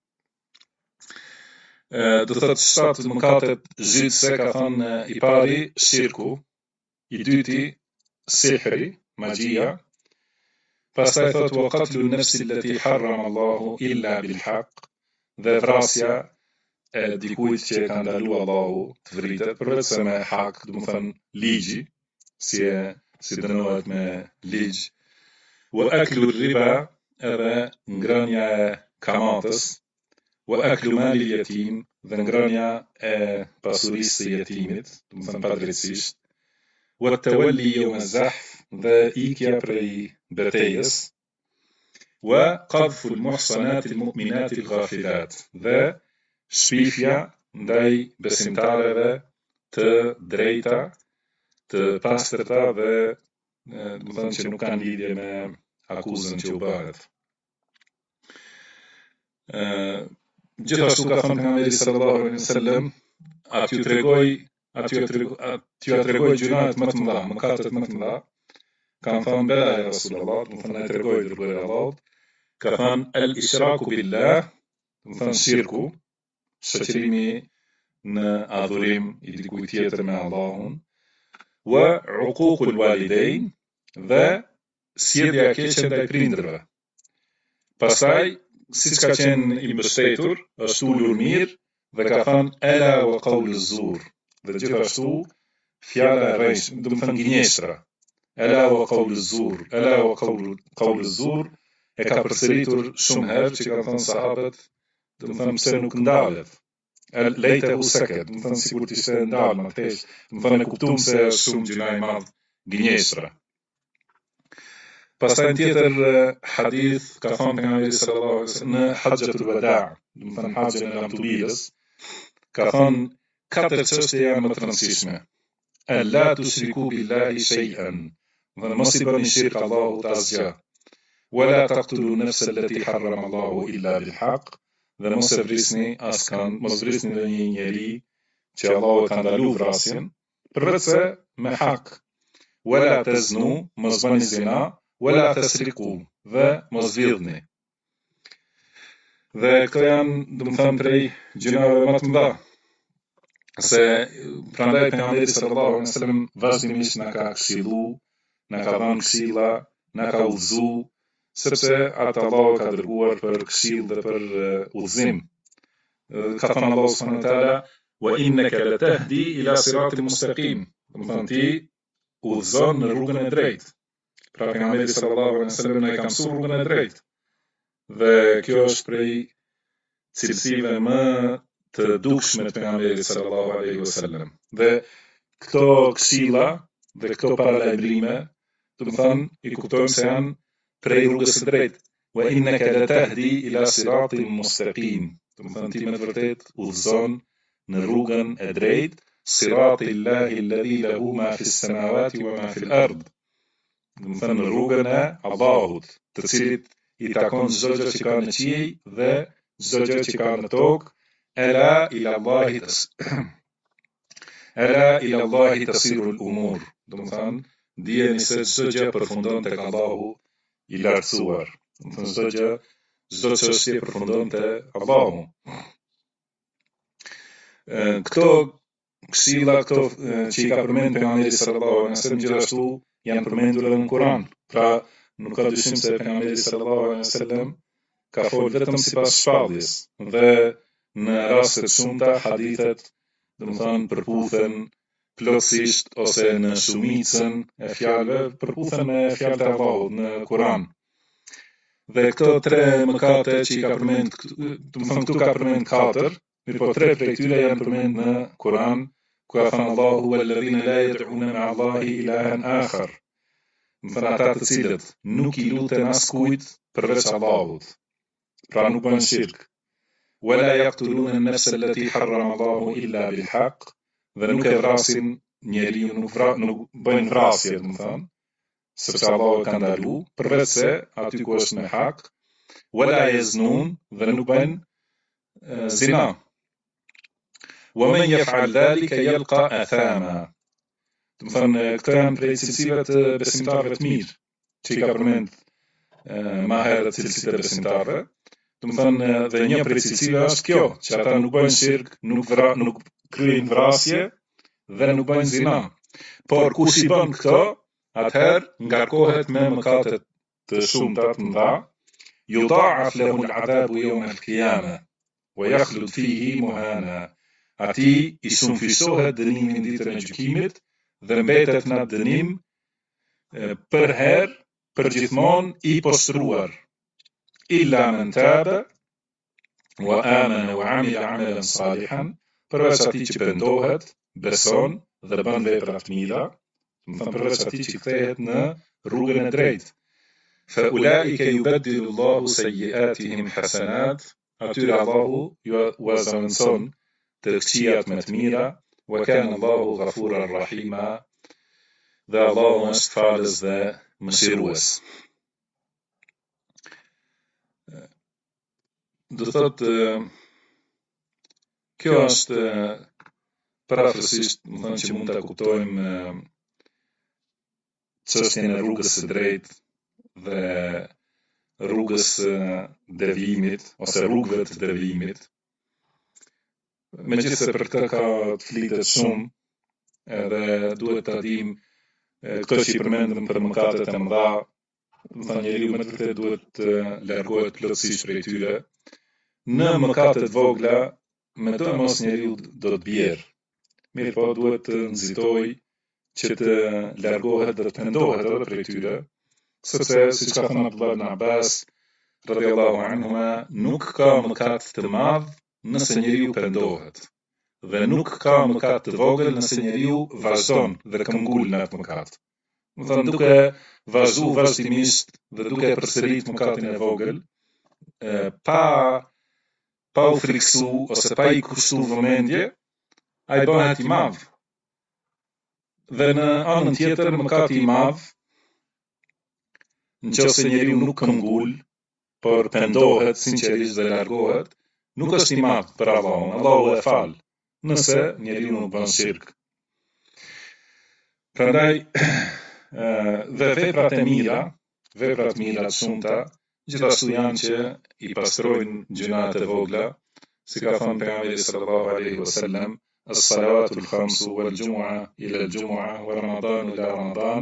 Do thotë 7 mëkatet zhytëse, ka thënë i pari shirku, i dyti sihri, magjia, pastaj thotë wa qatlu an-nafsi allati harrama Allahu illa bil haqq, dhe vrasja e dikujt që ka ndaluar Allahu të vritet, përveç se me hak, do të thënë ligji, si dënohet me ligj, wa aklu riba, edhe ngrënia e kamatës, wa aklu mali yatim, dhe ngrënia e pasurisë së jetimit, do të thënë padrejtisht, wa tawalli yawm az-zahf, dhe ikja prej betejës, wa qadhfu al-muhsanat al-mu'minat al-ghafilat, dhe shpifja ndaj besimtarëve të drejta, të pastërta dhe do të thënë që nuk kanë lidhje me akuzën që u bëhet. Gjithashtu ka thënë pejgamberi sallallahu alaihi wasallam, aty ja tregoj gjunat më të mëdha, mëkatet më të mëdha. Kanë thënë bela ja Rasulullah, do të thënë e tregoj dërguar e Allahut. Ka thënë el-ishraku billah, do të thënë shirku, shoqërimi në adhurim i dikujt tjetër me Allahun, wa uququl walidain, dhe sjellja e keqe ndaj prindërve. Pastaj, siç ka qenë i mbështetur, është ulur mirë dhe ka thënë ala wa qawlu zur, dhe gjithashtu fjala e rrejshme, do të thënë gënjeshtra. Ala wa qawlu zur, ala wa qawlu zur, e ka përsëritur shumë herë që kanë thënë sahabët, do të thënë pse nuk ndalet. Lejte u seket, do të thënë sikur të ishte ndalë më tesh, do të thënë e kuptuam se është shumë gjëna e madh gënjeshtra. Pastaj tjetër hadith ka thënë pejgamberi sallallahu alaihi wasallam në Hajjatul Wada', do të thënë haxhin e lamtubilës, ka thënë 4 çështje janë më të rëndësishme. La tushriku billahi shay'an, dhe mos i bëni shirk Allahut asgjë. Wala taqtulu nafsa allati harrama Allahu illa bil haqq, dhe mos e vrisni askënd, mos vrisni ndonjë njeri që Allahu ka ndaluar vrasjen, përveç se me hak. Wala taznu, mos bëni zina, wala tasriqu, dhe mos vjedhni. Dhe këto janë, do të thënë, prej gjërave më të mëdha. Se prandaj pejgamberi sallallahu alaihi wasallam vazhdimisht na ka këshillu, na ka dhënë këshilla, na ka udhëzu, sepse atë Allahu ka dërguar për këshill dhe për udhëzim. Ka thënë Allahu subhanahu wa taala, wa innaka latahdi ila siratin mustaqim, do të thënë ti udhëzon në rrugën e drejtë. Pra pejgamberi sallallahu alaihi wasallam na ka mësuar rrugën e drejtë. dhe kjo është prej cilësive më të dukshme të pejgamberit sallallahu alaihi wasallam. Dhe këto këshilla dhe këto paralajmërime, do të thonë, i kuptojmë se janë prej rrugës së drejtë. Wa innaka latahdi ila siratin mustaqim. Do të thonë ti me të vërtetë udhëzon në rrugën e drejtë, siratil lahi alladhi lahu ma fi s-samawati wa ma fi al-ard. Do të thonë në rrugën e Allahut, të cilit i takon çdo gjë që ka në qiell dhe çdo gjë që ka në tokë. Ela ila Allahi tasiru al-umur. Do të thonë, dijeni se çdo gjë përfundon tek Allahu i lartësuar. Do të thonë çdo çështje përfundon te Allahu. Këto këshilla, këto që i ka përmendur pejgamberi sallallahu alaihi wasallam, gjithashtu janë përmendur edhe në Kur'an. Pra, nuk ka dyshim se pejgamberi sallallahu alaihi wasallam ka folur vetëm sipas shpalljes dhe në raste të shumta hadithet, do të thonë, përputhen plotësisht ose në shumicën e fjalëve përputhen me fjalët e Allahut në Kur'an. Dhe këto tre mëkate që i ka përmend, do të thonë këtu ka përmend 4, mirë po 3 prej tyre janë përmend në Kur'an, ku ka thënë Allahu alladhina la yad'una ma'a Allahi ilahan akhar. Do të thonë ata të cilët nuk i luten askujt përveç Allahut. Pra nuk bën shirk. Wala yaqtuluna an-nafsa allati harrama Allahu illa bil haqq. Dhe nuk e vrasin njeriu, nuk bëjnë vrasje, do të thonë, sepse Allahu ka ndalu, përveç se aty ku është me hak. Wala yaznun, dhe nuk bëjnë zina. Wa man yaf'al dhalika yalqa athama. Do të thonë, këto janë prej cilësive të besimtarëve të mirë, që i ka përmend më herët cilësitë e besimtarëve. Do të thonë, dhe një prej cilësive është kjo, që ata nuk bëjnë shirk, nuk kryejnë vrasje dhe nuk bëjnë zina. Por kush i bën këto, atëherë ngarkohet me mëkate të shumta të mëdha. Yudha'af lahu al-'adhabu yawm al-qiyamah wa yakhlud fihi muhana. Ati i shumëfisohet dënimi në ditën e gjykimit dhe mbetet në atë dënim për herë, përgjithmonë i postruar. Illa man taba wa amana wa 'amila 'amalan salihan. Përveç atij që pendohet, beson dhe bën vepra të mira, do të thonë përveç atij që kthehet në rrugën e drejtë. Fa ulaika yubaddilu Allahu sayyi'atihim hasanat. Atyre Allahu ju azanson të këqijat me të mira. Wa kana Allahu ghafuran rahima. Dhe Allahu është falës dhe mëshirues. Do thotë, kjo është parafrasisht, do thonë që mund ta kuptojmë çështjen e rrugës së drejtë dhe rrugës së devijimit ose rrugëve të devijimit. Megjithëse për këtë ka të flitet shumë, edhe duhet ta dimë këto që i përmendëm për mëkatet e mëdha, do thonë njeriu me të vërtetë duhet të largohet plotësisht prej tyre. Në mëkatet vogla, mos njeriu do të bjerë. Mirë po duhet të nxitoj që të largohet dhe të pendohet edhe prej tyre, sepse siç ka thënë Abdullah ibn Abbas radhiyallahu anhuma, nuk ka mëkat të madh nëse njeriu pendohet, dhe nuk ka mëkat të vogël nëse njeriu vazhdon dhe këmbgul në atë mëkat. Do thonë duke vazhdu vazhdimisht dhe duke përsërit mëkatin e vogël, pa u friksu ose pa i kushtu vëmendje, ai bëhet i madh. Dhe në anën tjetër, mëkati i madh, nëse njeriu nuk këmbgul, por pendohet sinqerisht dhe largohet, nuk është i madh për Allahun. Allahu e fal, nëse njeriu nuk bën shirk. Prandaj dhe veprat e mira të shumta, gjithashtu janë që i pastrojnë gjunat e vogla, si ka thënë pejgamberi sallallahu alaihi wasallam, as-salawatul khamsu wal jumu'a ila al-jumu'a wa ramadan ila ramadan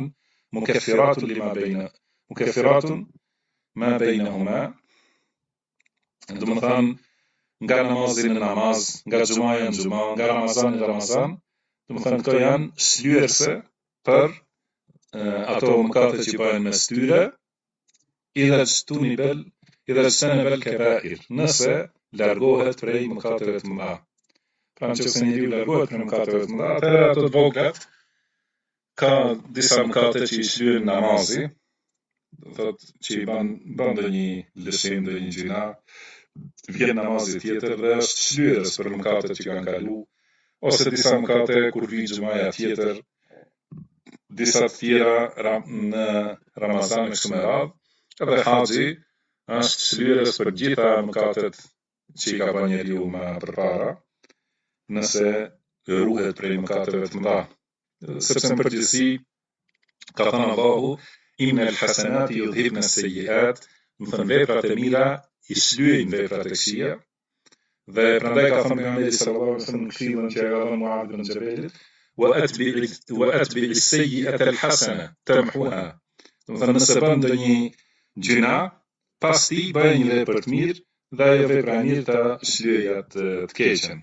mukaffiratun ma bainahuma. Do të thonë, nga namazi në namaz, nga xumaja në xuma, nga ramazani në ramazan, do të thonë këto janë shlyerëse për ato mëkate që bëhen mes tyre, idha jtunibal idha ijtanaba al-kaba'ir, nëse largohet prej mëkateve të mëdha. Pra nëse njeriu largohet prej mëkateve të mëdha, atëherë ato të voglat ka disa mëkate që i shlyen namazi, thot që i ban ndonjë lëshim, ndonjë gjuna, vjen namazi tjetër dhe është shlyerës për mëkatet që kanë kalu, ose disa mëkate kur vi xhumaja tjetër, disa të tjera në Ramazan e kështu me radhë, edhe haxhi është shlyerës për gjitha mëkatet që i ka bërë njeriu më përpara, nëse ruhet prej mëkateve të mëdha. Sepse në përgjithësi ka thënë Allahu innal hasanati yudhibna as-sayyi'at, do thënë veprat e mira i shlyejnë veprat e këqija. Dhe prandaj ka thënë pejgamberi sallallahu alaihi wasallam në këshillën që e ka dhënë Muadh ibn Jabalit, wa atbi'i as-sayyi'ata al-hasana tamhuha. Do thënë nëse bën ndonjë gjuna, pas ti bëj një vepër të mirë dhe ajo vepra e mirë ta shlyejë atë të keqen.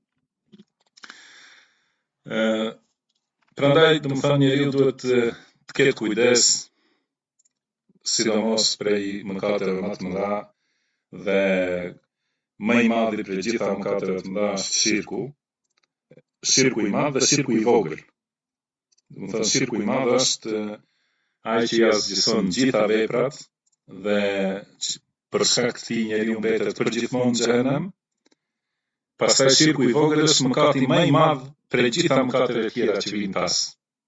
Prandaj, do të thënë njeriu duhet të ketë kujdes, sidomos prej mëkateve më të mëdha, dhe më i madhi prej gjitha mëkateve të mëdha është shirku. Shirku i madh dhe shirku i vogël. Do të thënë shirku i madh është ai që ja zgjëson gjitha veprat dhe për shkak të këtij njeriu mbetet përgjithmonë në xhenem. Pastaj shirku i vogël është mëkati më i madh prej gjitha mëkateve tjera që vijnë pas.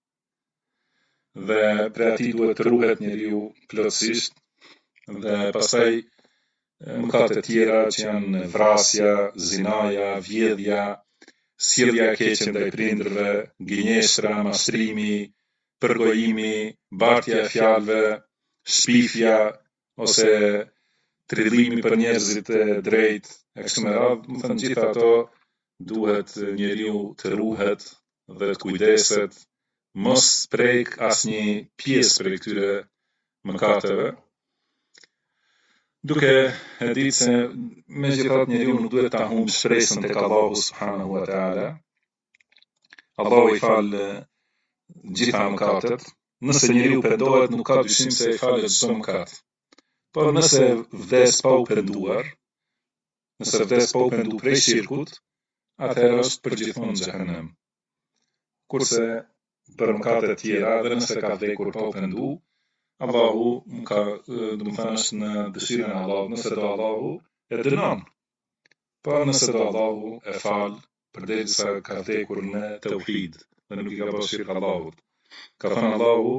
Dhe prej atij duhet të ruhet njeriu plotësisht, dhe pastaj mëkate tjera që janë vrasja, zinaja, vjedhja, sjellja e keqe ndaj prindërve, gënjeshtra, mashtrimi, përgojimi, bartja e fjalëve, shpifja ose tridhimi për njerëzit e drejtë, e kështu me radhë, do të thënë gjitha ato duhet njeriu të ruhet dhe të kujdeset, mos prek asnjë pjesë prej këtyre mëkateve, duke e ditë se megjithatë njeriu nuk duhet ta humbë shpresën tek Allahu subhanahu wa taala. Allahu i fal gjitha mëkatet. Nëse njeriu pendohet, nuk ka dyshim se i falet çdo mëkat. Por nëse vdes pa u penduar, nëse vdes pa u penduar prej shirkut, atëherë është përgjithmonë në xhenem. Kurse për mëkatet tjera, dhe nëse ka vdekur pa u pendu, Allahu ka, do të thënë, është në dëshirën e Allahut, nëse do Allahu e dënon. Po nëse do Allahu e fal, përderisa ka vdekur në tauhid dhe nuk i ka bërë shirk Allahut. Ka thënë Allahu,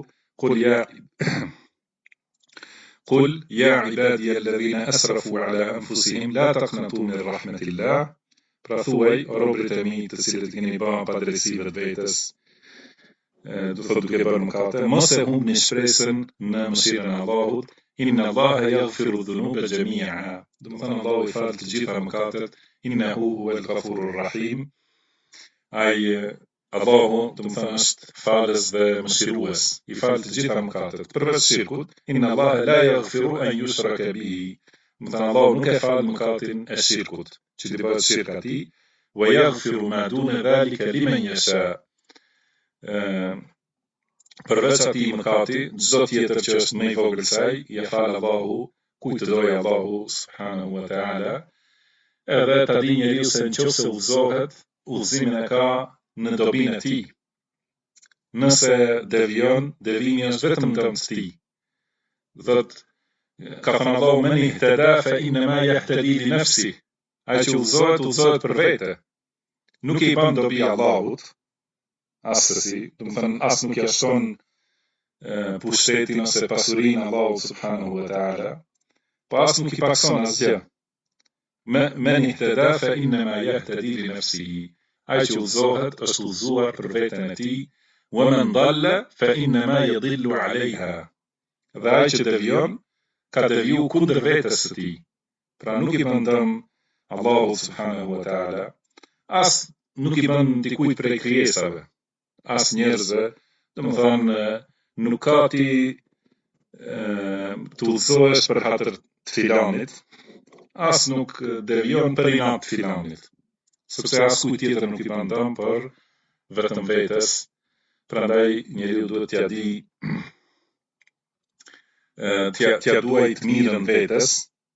قل يا عبادي الذين أسرفوا على أنفسهم لا تقنطوا من رحمة الله. Pra thuaj, o robërit e mi të cilët keni bërë padrejësive të vetes, do thotë duke bërë mëkate, mos e humbni shpresën në mëshirën e Allahut, inna Allaha yaghfiru dhunuba jami'a. Do të thënë Allahu i fal të gjitha mëkatet, innahu huwal ghafurur rahim. Ai Allahu, do të thënë, është falës dhe mëshirues, i fal të gjitha mëkatet, përveç shirkut, inna Allaha la yaghfiru an yushraka bihi. Do të thënë Allahu nuk e fal mëkatin e shirkut, që të bëhet shirk atij, wa yaghfiru ma duna dhalika liman yasha. Përveç atij mëkati, çdo tjetër që është më i vogël se ai, ja fal Allahu kujt të dojë Allahu subhanahu wa taala. Edhe ta di njeriu se nëse udhëzohet, udhëzimin e ka në dobinë e tij. Nëse devion, devimi është vetëm dëm të tij. Dhët, ka thënë Allahu men ihtada fa inma yahtadi li nafsi. Ai që udhëzohet për vete. Nuk i bën dobi Allahut, asësi, do të thënë as nuk ja shton pushtetin ose pasurinë Allahut subhanahu wa taala, po as nuk i pakson asgjë. Men ihtada fa inma yahtadi li nafsihi. Ai që udhëzohet është udhëzuar për veten e tij, wa man dalla fa inma yadillu alaiha. Dhe ai që devion ka deviju kundër vetes së tij. Pra nuk i bën dëm Allahu subhanahu wa taala, as nuk i bën dikujt prej krijesave, as njerëzve, do të thënë nuk ka ti të udhëzohesh për hatër të filanit, as nuk devion për inat të filanit, sepse as kujt tjetër nuk i bën dëm, por vetëm vetes. Prandaj njeriu duhet t'ia di t'ia duaj të mirën vetes,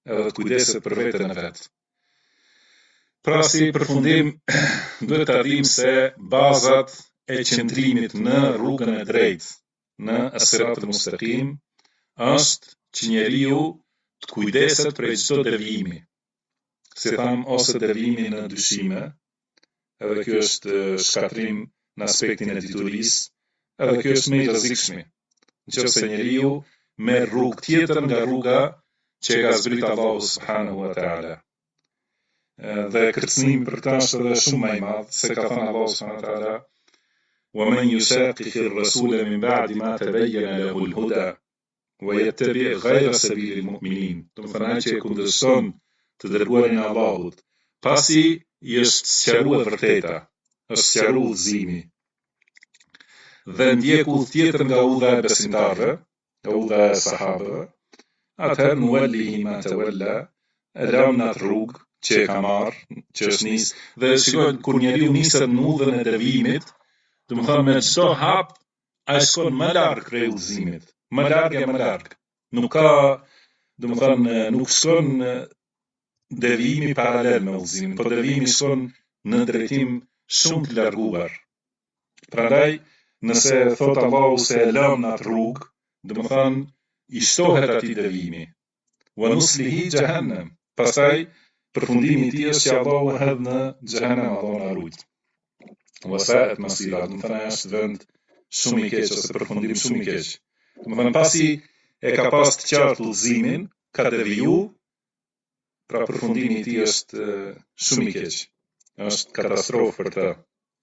edhe të kujdeset për veten e vet. Pra si përfundim, duhet të dim se bazat e qëndrimit në rrugën e drejtë, në as-sirat al-mustaqim, është që njeriu të kujdeset për çdo devijimi. Si tham, ose devijimi në dyshime, edhe kjo është shkatrim në aspektin e diturisë, edhe kjo është më i rrezikshëm. Nëse njeriu merr rrugë tjetër nga rruga që ka zbrit Allahu subhanahu wa ta'ala. Dhe kërcënimi për këtë është edhe shumë më i madh, se ka thënë Allahu subhanahu wa ta'ala: "Wa man yushaqiqi ar-rasula min ba'di ma tabayyana lahu al-huda wa yattabi' ghayra sabili al-mu'minin." Do të thonë ai që e kundërshton të dërguarin e Allahut, pasi i është sqaruar vërteta, është sqaruar udhëzimi, dhe ndjek udhë tjetër nga udha e besimtarëve, nga udha e sahabëve, atëherë nuwallihi ma tawalla, e lëm në atë rrugë që e ka marrë, që është nisë. Dhe shikojnë, kur njeriu niset në udhën e devijimit, do të thonë me çdo hap ai shkon më larg prej udhëzimit, më larg e më larg. Nuk ka, do të thonë, nuk shkon devijimi paralel me udhëzimin, por devijimi shkon në drejtim shumë të larguar. Prandaj, nëse thot Allahu se e lëm në atë rrugë, do të thonë i shtohet atij devijimi. Wa nuslihi jahannam. Pastaj përfundimi i tij është që Allahu e hedh në xhehenem, Allahu na ruaj. Wa sa'at masira, do të thonë është vend shumë i keq ose përfundim shumë i keq. Do të thonë pasi e ka pas të qartë udhëzimin, ka deviju, pra përfundimi i tij është shumë i keq. Është katastrofë për të.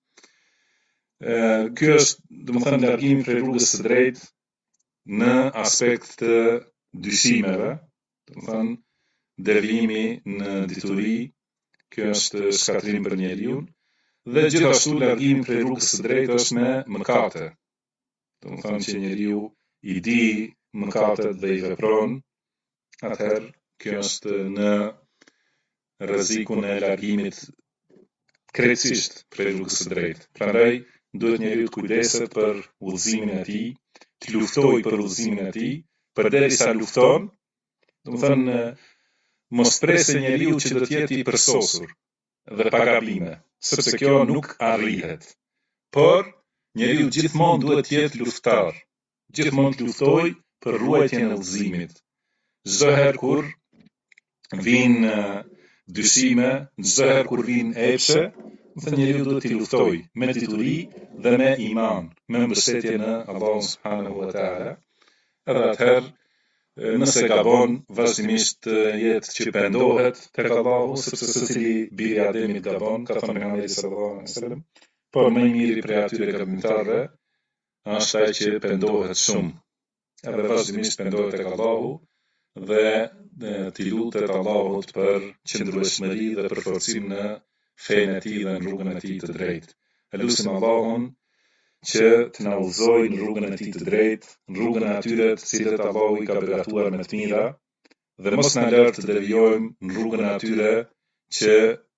Ky është, do të thënë, largimi prej rrugës së drejtë në aspekt të dyshimeve, do të thënë devijimi në dituri, kjo është shkatrim për njeriu, dhe gjithashtu largimi prej rrugës së drejtë është me mëkate. Do të thënë që njeriu i di mëkatet dhe i vepron, atëherë kjo është në rrezikun e largimit krejtësisht prej rrugës së drejtë. Prandaj duhet njeriu të kujdeset për udhëzimin e tij, të luftojë për udhëzimin e tij, përderisa lufton, do të thënë mos presë njeriu që do të jetë i përsosur dhe pa gabime, sepse kjo nuk arrihet. Por njeriu gjithmonë duhet të jetë lufttar, gjithmonë të luftojë për ruajtjen e udhëzimit. Çdo herë kur vijnë dyshime, çdo herë kur vijnë epshe, dhe njeriu duhet t'i luftoj me dituri dhe me iman, me mbështetje në Allahun subhanahu wa ta'ala. Edhe atëherë, nëse gabon, vazhdimisht jetë që pendohet tek Allahu, sepse secili biri i Ademit gabon, ka thënë pejgamberi sallallahu alaihi wasallam, por më i miri prej atyre gabimtarëve është ai që pendohet shumë. Edhe vazhdimisht pendohet tek Allahu dhe t'i lutet Allahut për qëndrueshmëri dhe për forcim në fenë e tij dhe në rrugën e tij të drejtë. E lutim Allahun që të na udhëzojë në rrugën e tij të drejtë, në rrugën e atyre të cilët Allahu i ka begatuar me të mira, dhe mos na lër të devijojmë në rrugën e atyre që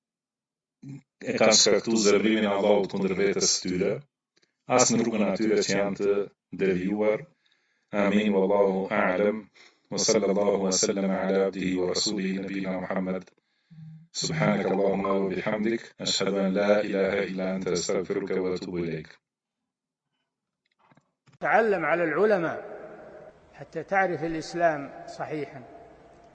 e kanë shkaktuar zemrimin e Allahut kundër vetes së tyre, as në rrugën e atyre që janë të devijuar. Amin, wallahu a'lam. وصلى الله وسلم على عبده ورسوله نبينا محمد. سبحانك اللهم وبحمدك، أشهد أن لا إله إلا أنت، أستغفرك وأتوب إليك. تعلم على العلماء حتى تعرف الإسلام صحيحا.